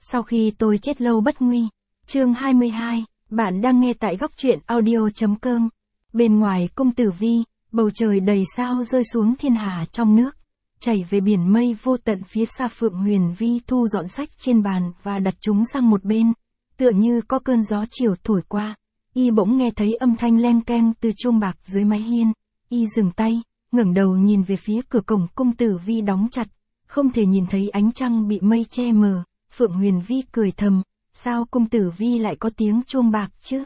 Sau khi tôi chết lâu bất nguy. Chương 22, bạn đang nghe tại góc truyện audio.com. Bên ngoài cung tử vi, bầu trời đầy sao rơi xuống thiên hà trong nước. Chảy về biển mây vô tận phía xa Phượng Huyền Vi thu dọn sách trên bàn và đặt chúng sang một bên. Tựa như có cơn gió chiều thổi qua. Y bỗng nghe thấy âm thanh leng keng từ chuông bạc dưới mái hiên. Y dừng tay, ngẩng đầu nhìn về phía cửa cổng cung tử vi đóng chặt. Không thể nhìn thấy ánh trăng bị mây che mờ. Phượng Huyền Vi cười thầm, sao cung tử vi lại có tiếng chuông bạc chứ?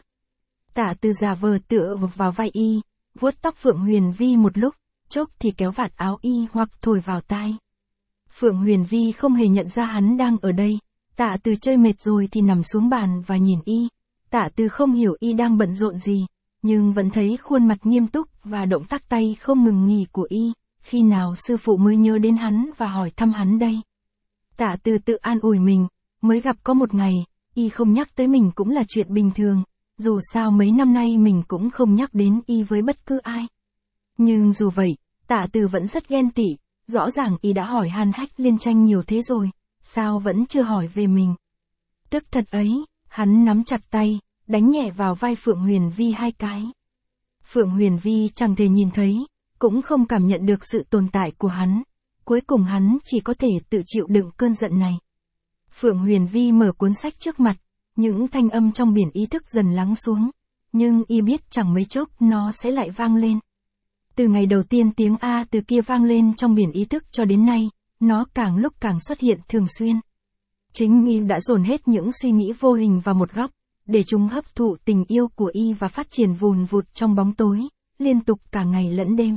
Tả Từ giả vờ tựa vào vai y, vuốt tóc Phượng Huyền Vi một lúc, chốc thì kéo vạt áo y hoặc thổi vào tai. Phượng Huyền Vi không hề nhận ra hắn đang ở đây. Tả Từ chơi mệt rồi thì nằm xuống bàn và nhìn y. Tả Từ không hiểu y đang bận rộn gì, nhưng vẫn thấy khuôn mặt nghiêm túc và động tác tay không ngừng nghỉ của y. Khi nào sư phụ mới nhớ đến hắn và hỏi thăm hắn đây? Tả Từ tự an ủi mình, mới gặp có một ngày, y không nhắc tới mình cũng là chuyện bình thường, dù sao mấy năm nay mình cũng không nhắc đến y với bất cứ ai. Nhưng dù vậy, Tả Từ vẫn rất ghen tị, rõ ràng y đã hỏi Han Hách Liên Tranh nhiều thế rồi, sao vẫn chưa hỏi về mình. Tức thật ấy, hắn nắm chặt tay, đánh nhẹ vào vai Phượng Huyền Vi 2 cái. Phượng Huyền Vi chẳng thể nhìn thấy, cũng không cảm nhận được sự tồn tại của hắn. Cuối cùng hắn chỉ có thể tự chịu đựng cơn giận này. Phượng Huyền Vi mở cuốn sách trước mặt, những thanh âm trong biển ý thức dần lắng xuống, nhưng y biết chẳng mấy chốc nó sẽ lại vang lên. Từ ngày đầu tiên tiếng A từ kia vang lên trong biển ý thức cho đến nay, nó càng lúc càng xuất hiện thường xuyên. Chính y đã dồn hết những suy nghĩ vô hình vào một góc, để chúng hấp thụ tình yêu của y và phát triển vùn vụt trong bóng tối, liên tục cả ngày lẫn đêm.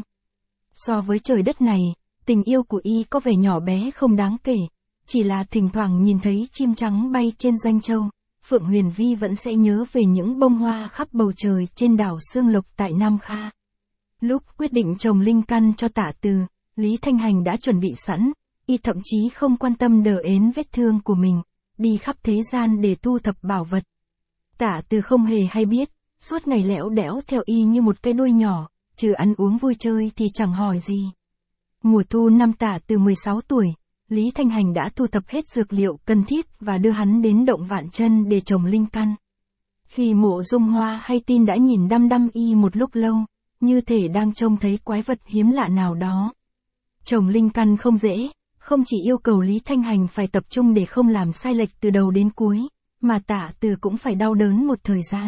So với trời đất này, tình yêu của y có vẻ nhỏ bé không đáng kể, chỉ là thỉnh thoảng nhìn thấy chim trắng bay trên doanh châu, Phượng Huyền Vi vẫn sẽ nhớ về những bông hoa khắp bầu trời trên đảo Sương Lộc tại Nam Kha. Lúc quyết định trồng linh căn cho Tả Từ, Lý Thanh Hành đã chuẩn bị sẵn, y thậm chí không quan tâm đờ ến vết thương của mình, đi khắp thế gian để thu thập bảo vật. Tả Từ không hề hay biết, suốt ngày lẽo đẽo theo y như một cái đuôi nhỏ, trừ ăn uống vui chơi thì chẳng hỏi gì. Mùa thu năm Tả Từ 16 tuổi, Lý Thanh Hành đã thu thập hết dược liệu cần thiết và đưa hắn đến động Vạn Chân để trồng linh căn. Khi Mộ Dung Hoa hay tin đã nhìn đăm đăm y một lúc lâu, như thể đang trông thấy quái vật hiếm lạ nào đó. Trồng linh căn không dễ, không chỉ yêu cầu Lý Thanh Hành phải tập trung để không làm sai lệch từ đầu đến cuối, mà Tả Từ cũng phải đau đớn một thời gian.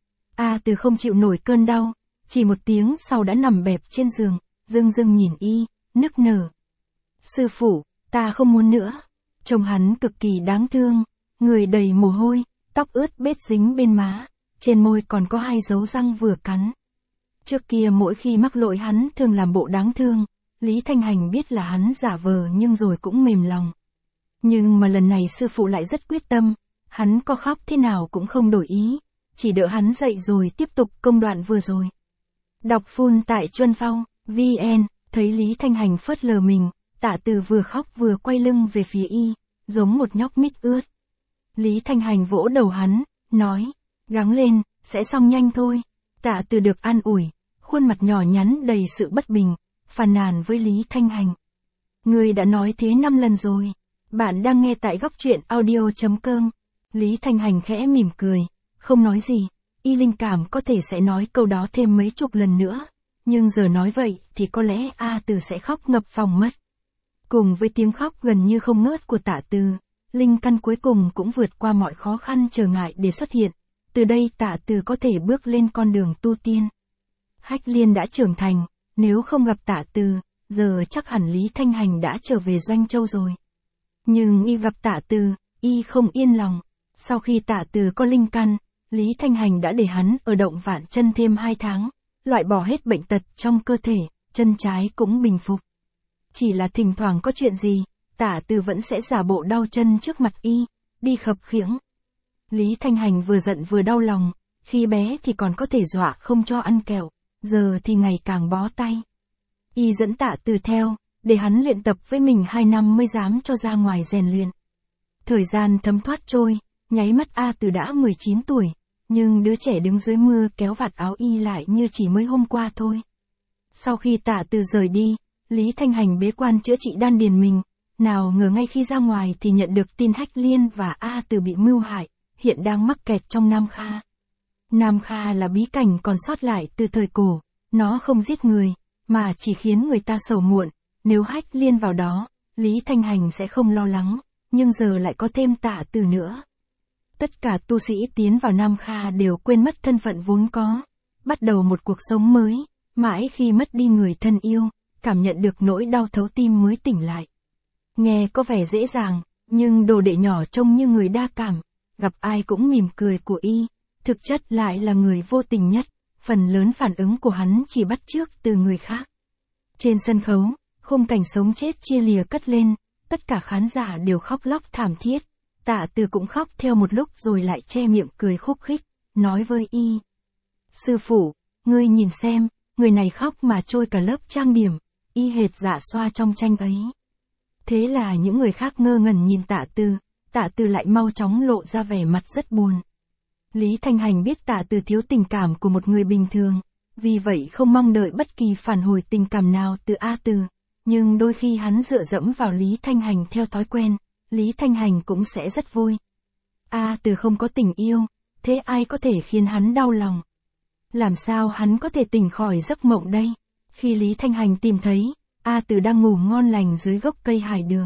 Từ không chịu nổi cơn đau, chỉ một tiếng sau đã nằm bẹp trên giường, dưng dưng nhìn y, nức nở. Sư phụ, ta không muốn nữa. Trông hắn cực kỳ đáng thương, người đầy mồ hôi, tóc ướt bết dính bên má, trên môi còn có 2 dấu răng vừa cắn. Trước kia mỗi khi mắc lỗi hắn thường làm bộ đáng thương, Lý Thanh Hành biết là hắn giả vờ nhưng rồi cũng mềm lòng. Nhưng mà lần này sư phụ lại rất quyết tâm, hắn có khóc thế nào cũng không đổi ý, chỉ đợi hắn dậy rồi tiếp tục công đoạn vừa rồi. Đọc full tại Chuân Phong, VN, thấy Lý Thanh Hành phớt lờ mình, Tả Từ vừa khóc vừa quay lưng về phía y, giống một nhóc mít ướt. Lý Thanh Hành vỗ đầu hắn, nói, gắng lên, sẽ xong nhanh thôi. Tả Từ được an ủi, khuôn mặt nhỏ nhắn đầy sự bất bình, phàn nàn với Lý Thanh Hành. Người đã nói thế 5 lần rồi. Bạn đang nghe tại góc truyện audio.com. Lý Thanh Hành khẽ mỉm cười, không nói gì. Y linh cảm có thể sẽ nói câu đó thêm mấy chục lần nữa. Nhưng giờ nói vậy thì có lẽ Từ sẽ khóc ngập phòng mất. Cùng với tiếng khóc gần như không ngớt của Tả Từ, linh căn cuối cùng cũng vượt qua mọi khó khăn trở ngại để xuất hiện. Từ đây Tả Từ có thể bước lên con đường tu tiên. Hách Liên đã trưởng thành, nếu không gặp Tả Từ, giờ chắc hẳn Lý Thanh Hành đã trở về Doanh Châu rồi. Nhưng y gặp Tả Từ, y không yên lòng. Sau khi Tả Từ có linh căn, Lý Thanh Hành đã để hắn ở động Vạn Chân thêm 2 tháng, loại bỏ hết bệnh tật trong cơ thể, chân trái cũng bình phục. Chỉ là thỉnh thoảng có chuyện gì, Tả Từ vẫn sẽ giả bộ đau chân trước mặt y, đi khập khiễng. Lý Thanh Hành vừa giận vừa đau lòng, khi bé thì còn có thể dọa không cho ăn kẹo, giờ thì ngày càng bó tay. Y dẫn Tả Từ theo, để hắn luyện tập với mình 2 năm mới dám cho ra ngoài rèn luyện. Thời gian thấm thoát trôi, nháy mắt Từ đã 19 tuổi, nhưng đứa trẻ đứng dưới mưa kéo vạt áo y lại như chỉ mới hôm qua thôi. Sau khi Tả Từ rời đi, Lý Thanh Hành bế quan chữa trị đan điền mình, nào ngờ ngay khi ra ngoài thì nhận được tin Hách Liên và A Từ bị mưu hại, hiện đang mắc kẹt trong Nam Kha. Nam Kha là bí cảnh còn sót lại từ thời cổ, nó không giết người, mà chỉ khiến người ta sầu muộn, nếu Hách Liên vào đó, Lý Thanh Hành sẽ không lo lắng, nhưng giờ lại có thêm Tạ Từ nữa. Tất cả tu sĩ tiến vào Nam Kha đều quên mất thân phận vốn có, bắt đầu một cuộc sống mới, mãi khi mất đi người thân yêu, cảm nhận được nỗi đau thấu tim mới tỉnh lại. Nghe có vẻ dễ dàng, nhưng đồ đệ nhỏ trông như người đa cảm, gặp ai cũng mỉm cười của y, thực chất lại là người vô tình nhất, phần lớn phản ứng của hắn chỉ bắt chước từ người khác. Trên sân khấu, khung cảnh sống chết chia lìa cất lên, tất cả khán giả đều khóc lóc thảm thiết, Tạ Từ cũng khóc theo một lúc rồi lại che miệng cười khúc khích, nói với y. Sư phụ, ngươi nhìn xem, người này khóc mà trôi cả lớp trang điểm, y hệt Dạ Xoa trong tranh ấy. Thế là những người khác ngơ ngẩn nhìn Tạ Từ lại mau chóng lộ ra vẻ mặt rất buồn. Lý Thanh Hành biết Tạ Từ thiếu tình cảm của một người bình thường, vì vậy không mong đợi bất kỳ phản hồi tình cảm nào từ A Từ, nhưng đôi khi hắn dựa dẫm vào Lý Thanh Hành theo thói quen, Lý Thanh Hành cũng sẽ rất vui. A Từ không có tình yêu, thế ai có thể khiến hắn đau lòng? Làm sao hắn có thể tỉnh khỏi giấc mộng đây? Khi Lý Thanh Hành tìm thấy, A Từ đang ngủ ngon lành dưới gốc cây hải đường.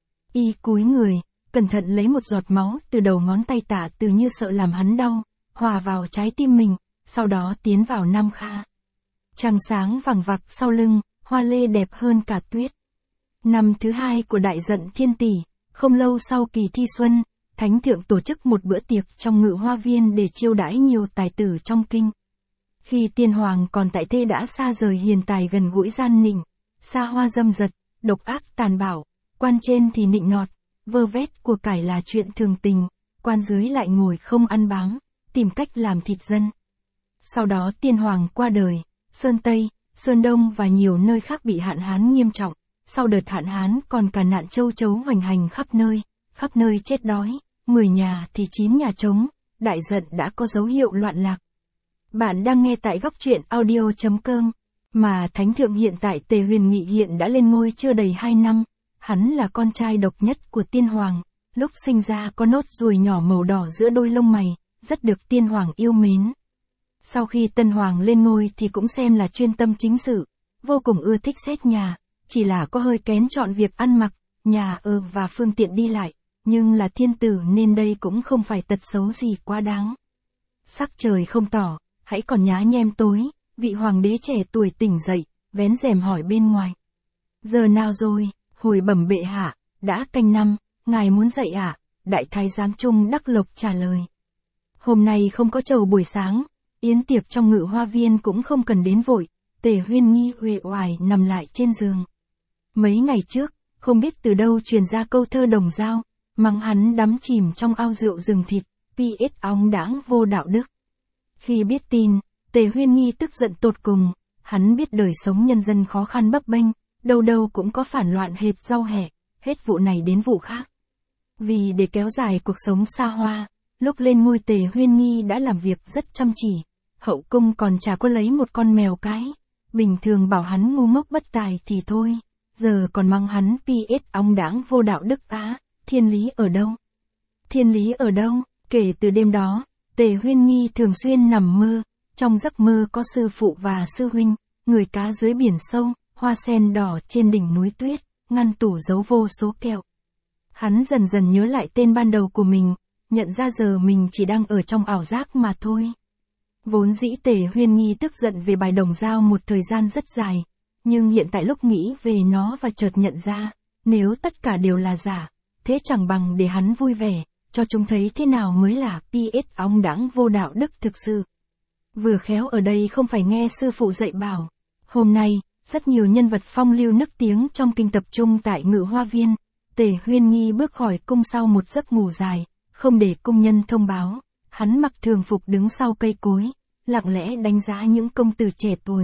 Y cúi người, cẩn thận lấy một giọt máu từ đầu ngón tay Tạ Từ như sợ làm hắn đau, hòa vào trái tim mình, sau đó tiến vào Nam Kha. Trăng sáng vằng vặc sau lưng, hoa lê đẹp hơn cả tuyết. Năm thứ 2 của đại dận Thiên Tỷ, không lâu sau kỳ thi xuân, Thánh Thượng tổ chức một bữa tiệc trong Ngự Hoa Viên để chiêu đãi nhiều tài tử trong kinh. Khi Tiên Hoàng còn tại thế đã xa rời hiền tài gần gũi gian nịnh, xa hoa dâm dật, độc ác tàn bạo, quan trên thì nịnh nọt, vơ vét của cải là chuyện thường tình, quan dưới lại ngồi không ăn bám, tìm cách làm thịt dân. Sau đó Tiên Hoàng qua đời, Sơn Tây, Sơn Đông và nhiều nơi khác bị hạn hán nghiêm trọng, sau đợt hạn hán còn cả nạn châu chấu hoành hành khắp nơi chết đói, 10 nhà thì 9 nhà trống, đại dận đã có dấu hiệu loạn lạc. Bạn đang nghe tại góc truyện audio.com, mà Thánh Thượng hiện tại Tề Huyền Nghị hiện đã lên ngôi chưa đầy 2 năm, hắn là con trai độc nhất của Tiên Hoàng, lúc sinh ra có nốt ruồi nhỏ màu đỏ giữa đôi lông mày, rất được Tiên Hoàng yêu mến. Sau khi Tân Hoàng lên ngôi thì cũng xem là chuyên tâm chính sự, vô cùng ưa thích xét nhà, chỉ là có hơi kén chọn việc ăn mặc, nhà ở và phương tiện đi lại, nhưng là thiên tử nên đây cũng không phải tật xấu gì quá đáng. Sắc trời không tỏ, hãy còn nhá nhem tối, vị hoàng đế trẻ tuổi tỉnh dậy, vén rèm hỏi bên ngoài. Giờ nào rồi? Hồi bẩm bệ hạ, đã canh 5, ngài muốn dậy ạ? Đại thái giám Trung Đắc Lộc trả lời. Hôm nay không có trầu buổi sáng, yến tiệc trong Ngự Hoa Viên cũng không cần đến vội, Tề Huyên Nghi uể oải nằm lại trên giường. Mấy ngày trước, không biết từ đâu truyền ra câu thơ Đồng Dao, mắng hắn đắm chìm trong ao rượu rừng thịt, PS óng đãng vô đạo đức. Khi biết tin, Tề Huyên Nghi tức giận tột cùng, hắn biết đời sống nhân dân khó khăn bấp bênh, đâu đâu cũng có phản loạn hệt rau hẹ, hết vụ này đến vụ khác. Vì để kéo dài cuộc sống xa hoa, lúc lên ngôi Tề Huyên Nghi đã làm việc rất chăm chỉ, hậu cung còn chả có lấy một con mèo cái, bình thường bảo hắn ngu ngốc bất tài thì thôi, giờ còn mắng hắn PS óng đãng vô đạo đức á, thiên lý ở đâu? Thiên lý ở đâu? Kể từ đêm đó, Tề Huyên Nghi thường xuyên nằm mơ, trong giấc mơ có sư phụ và sư huynh, người cá dưới biển sâu, hoa sen đỏ trên đỉnh núi tuyết, ngăn tủ giấu vô số kẹo. Hắn dần dần nhớ lại tên ban đầu của mình, nhận ra giờ mình chỉ đang ở trong ảo giác mà thôi. Vốn dĩ Tề Huyên Nghi tức giận về bài Đồng Dao một thời gian rất dài, nhưng hiện tại lúc nghĩ về nó và chợt nhận ra, nếu tất cả đều là giả, thế chẳng bằng để hắn vui vẻ, cho chúng thấy thế nào mới là PS óng đãng vô đạo đức thực sự. Vừa khéo ở đây không phải nghe sư phụ dạy bảo. Hôm nay, rất nhiều nhân vật phong lưu nức tiếng trong kinh tập trung tại Ngự Hoa Viên. Tề Huyên Nghi bước khỏi cung sau một giấc ngủ dài, không để cung nhân thông báo. Hắn mặc thường phục đứng sau cây cối, lặng lẽ đánh giá những công tử trẻ tuổi.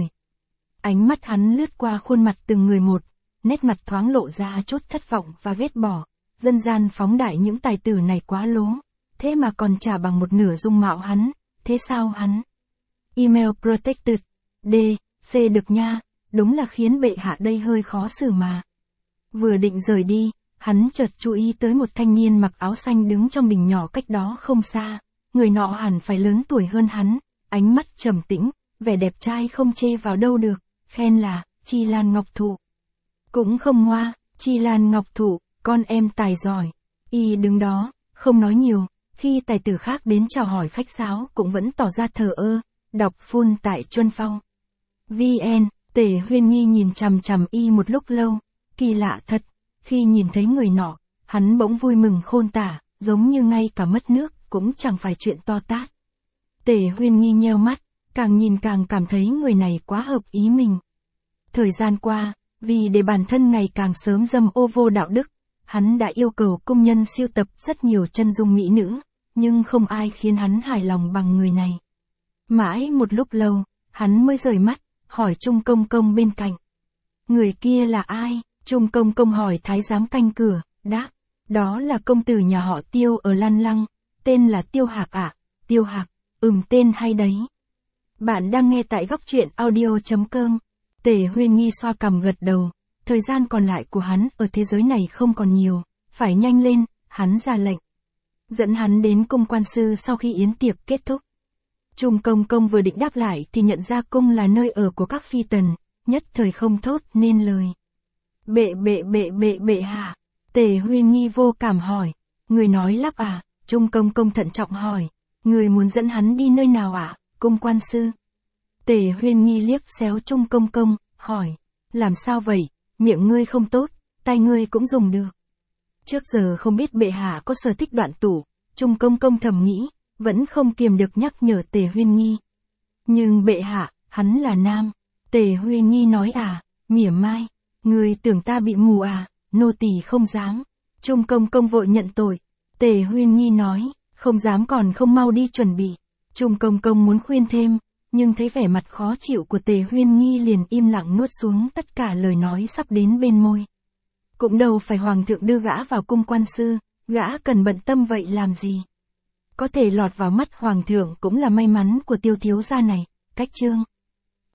Ánh mắt hắn lướt qua khuôn mặt từng người một, nét mặt thoáng lộ ra chút thất vọng và ghét bỏ. Dân gian phóng đại những tài tử này quá lố, thế mà còn trả bằng một nửa dung mạo hắn, thế sao hắn? Email protected, D, C được nha, đúng là khiến bệ hạ đây hơi khó xử mà. Vừa định rời đi, hắn chợt chú ý tới một thanh niên mặc áo xanh đứng trong đình nhỏ cách đó không xa. Người nọ hẳn phải lớn tuổi hơn hắn, ánh mắt trầm tĩnh, vẻ đẹp trai không chê vào đâu được, khen là Chi Lan Ngọc Thụ. Cũng không ngoa, Chi Lan Ngọc Thụ, con em tài giỏi. Y đứng đó, không nói nhiều, khi tài tử khác đến chào hỏi khách sáo cũng vẫn tỏ ra thờ ơ, đọc phun tại Chuân Phong. VN, Tề Huyên Nghi nhìn chằm chằm y một lúc lâu, kỳ lạ thật, khi nhìn thấy người nọ, hắn bỗng vui mừng khôn tả, giống như ngay cả mất nước cũng chẳng phải chuyện to tát. Tề Huyên Nghi nheo mắt, càng nhìn càng cảm thấy người này quá hợp ý mình. Thời gian qua, vì để bản thân ngày càng sớm dâm ô vô đạo đức, hắn đã yêu cầu công nhân siêu tập rất nhiều chân dung mỹ nữ, nhưng không ai khiến hắn hài lòng bằng người này. Mãi một lúc lâu, hắn mới rời mắt, hỏi Trung Công Công bên cạnh. Người kia là ai? Trung Công Công hỏi thái giám canh cửa, đáp, đó là công tử nhà họ Tiêu ở Lan Lăng, tên là Tiêu Hạc ạ. Tiêu Hạc, tên hay đấy. Bạn đang nghe tại góc truyện audio.com. Tề Huyên Nghi xoa cằm gật đầu, thời gian còn lại của hắn ở thế giới này không còn nhiều, phải nhanh lên, hắn ra lệnh. Dẫn hắn đến cung quan sư sau khi yến tiệc kết thúc. Trung Công Công vừa định đáp lại thì nhận ra cung là nơi ở của các phi tần, nhất thời không thốt nên lời. Bệ hạ. Tề Huyên Nghi vô cảm hỏi, người nói lắp à? Trung Công Công thận trọng hỏi, người muốn dẫn hắn đi nơi nào ạ? Cung quan sư. Tề Huyên Nghi liếc xéo Trung Công Công, hỏi, làm sao vậy, miệng ngươi không tốt, tai ngươi cũng dùng được. Trước giờ không biết bệ hạ có sở thích đoạn tủ, Trung Công Công thầm nghĩ, vẫn không kiềm được nhắc nhở Tề Huyên Nghi. Nhưng bệ hạ, hắn là nam. Tề Huyên Nghi nói à, mỉa mai, ngươi tưởng ta bị mù à, nô tỳ không dám. Trung Công Công vội nhận tội. Tề Huyên Nghi nói, không dám còn không mau đi chuẩn bị. Trung Công Công muốn khuyên thêm, nhưng thấy vẻ mặt khó chịu của Tề Huyên Nghi liền im lặng nuốt xuống tất cả lời nói sắp đến bên môi. Cũng đâu phải hoàng thượng đưa gã vào cung quan sư, gã cần bận tâm vậy làm gì. Có thể lọt vào mắt hoàng thượng cũng là may mắn của Tiêu thiếu gia này. Cách chương